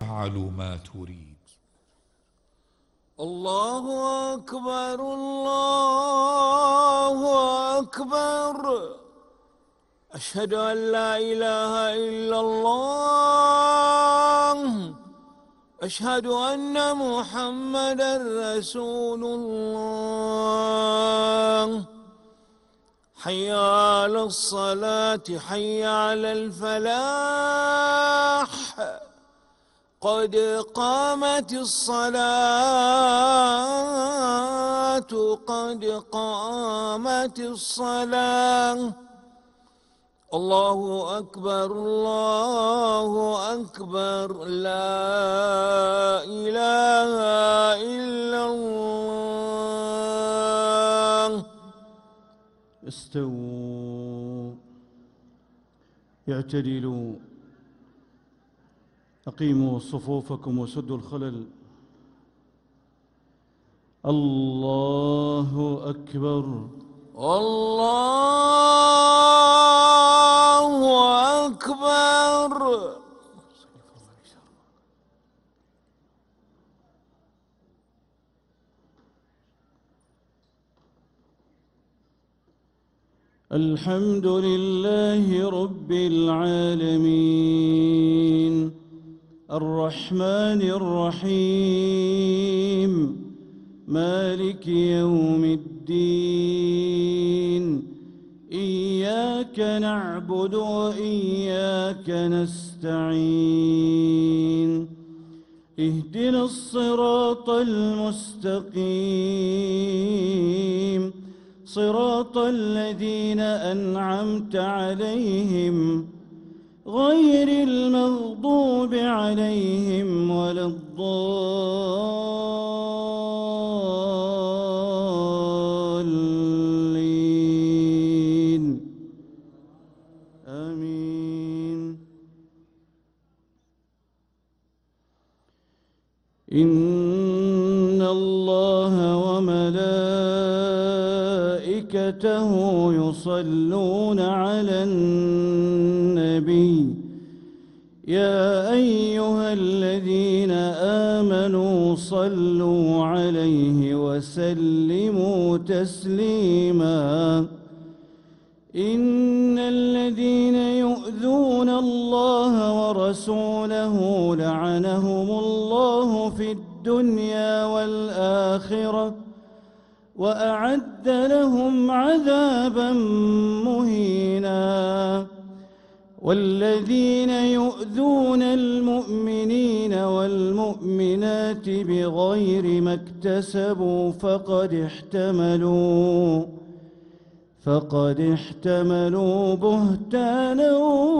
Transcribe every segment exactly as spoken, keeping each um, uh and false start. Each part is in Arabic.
تفعل ما تريد. الله أكبر الله أكبر. أشهد أن لا إله إلا الله. أشهد أن محمدا رسول الله. حي على الصلاة حي على الفلاح. قد قامت الصلاة قد قامت الصلاة. الله أكبر الله أكبر. لا إله إلا الله. استووا اعتدلوا أقيموا صفوفكم وسدوا الخلل. الله أكبر الله أكبر. الحمد لله رب العالمين الرحمن الرحيم مالك يوم الدين. إياك نعبد وإياك نستعين. اهدنا الصراط المستقيم صراط الذين أنعمت عليهم غير المغضوب عليهم ولا الضالين. آمين. إن الله وملائكته يصلون على النبي يا أيها الذين آمنوا صلوا عليه وسلموا تسليما. إن الذين يؤذون الله ورسوله لعنهم الله في الدنيا والآخرة وأعد لهم عذابا مهينا. والذين يؤذون المؤمنين والمؤمنات بغير ما اكتسبوا فقد احتملوا فقد احتملوا بهتانا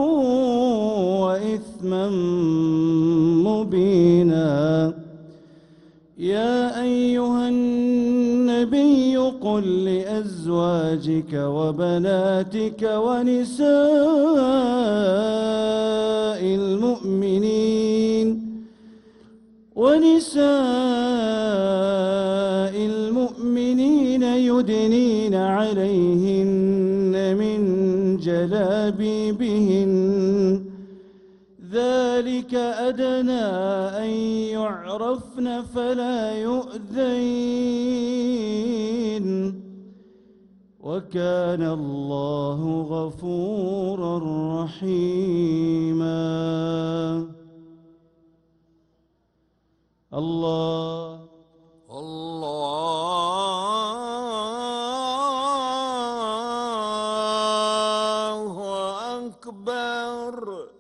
وإثما مبينا. يا أيها النبي قل لأزواجك وبناتك ونساء المؤمنين ونساء المؤمنين يدنين عليهن من جلابيبهن ذلك أدنى أن يعرفن فلا يؤذين وكان الله غفورا رحيما. الله الله أكبر.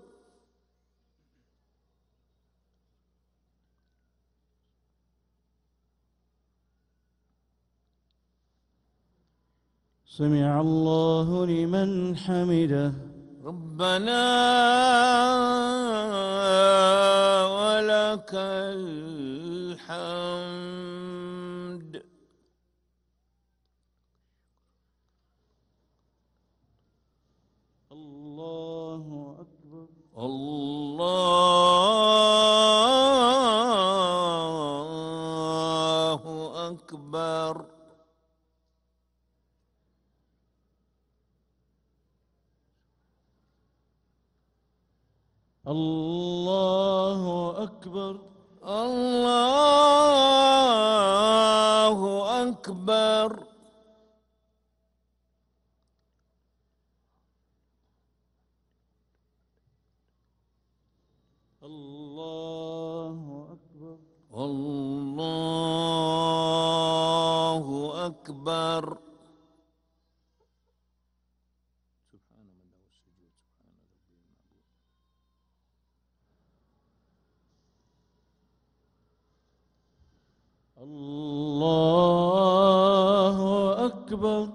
سمع الله لمن حمده. ربنا ولك الحمد. الله أكبر الله أكبر. الله أكبر. الله أكبر. الله أكبر. الله أكبر. سبحان من له السجود سبحان ربي المعبود. الله أكبر.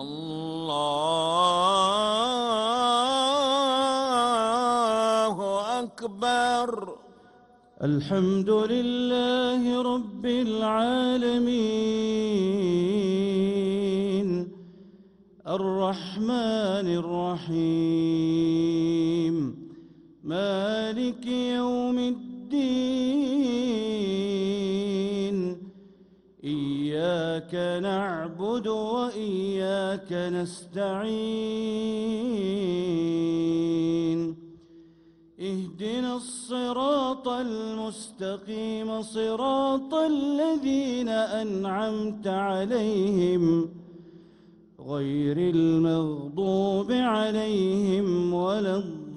الله أكبر. الحمد لله رب العالمين الرحمن الرحيم مالك يوم الدين إياك نعبد وإياك نستعين اهدنا الصراط المستقيم صراط الذين أنعمت عليهم غير المغضوب عليهم ولا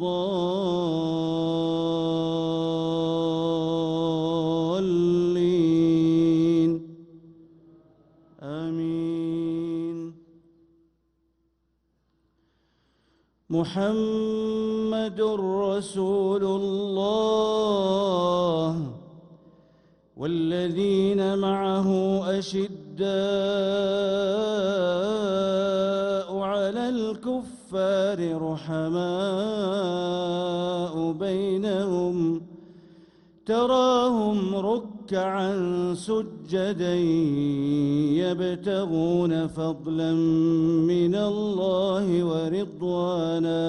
الضالين آمين. محمد رسول الله والذين معه أشداء على الكفار رحماء بينهم تراهم ركعا سجدا يبتغون فضلا من الله ورضوانا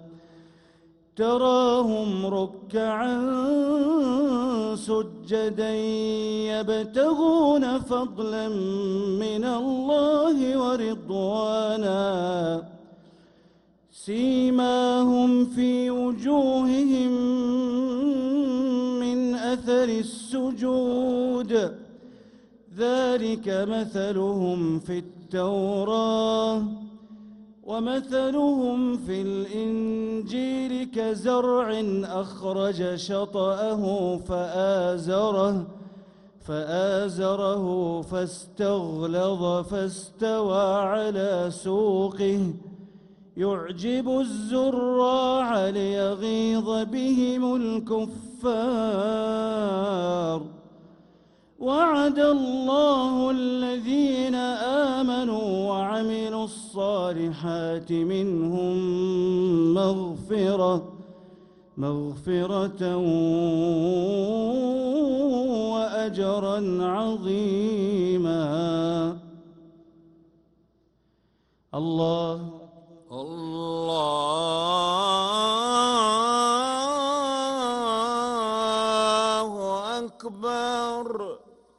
تراهم ركعا سجدا يبتغون فضلا من الله ورضوانا سيماهم في وجوههم من أثر السجود ذلك مثلهم في التوراة ومثلهم في الإنجيل كزرع أخرج شطأه فآزره فآزره فاستغلظ فاستوى على سوقه يعجب الزراع ليغيظ بهم الكفار وعد الله الذين آمنوا وعملوا الصالحات منهم مغفرة مغفرة وأجرا عظيما. الله الله أكبر.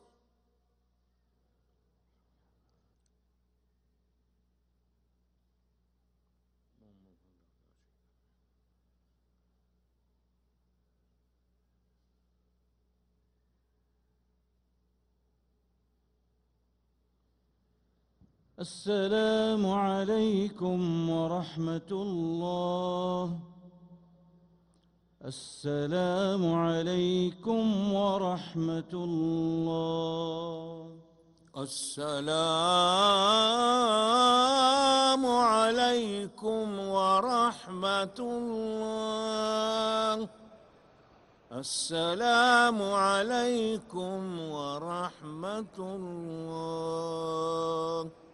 السلام عليكم ورحمة الله. السلام عليكم ورحمة الله. السلام عليكم ورحمة الله. السلام عليكم ورحمة الله.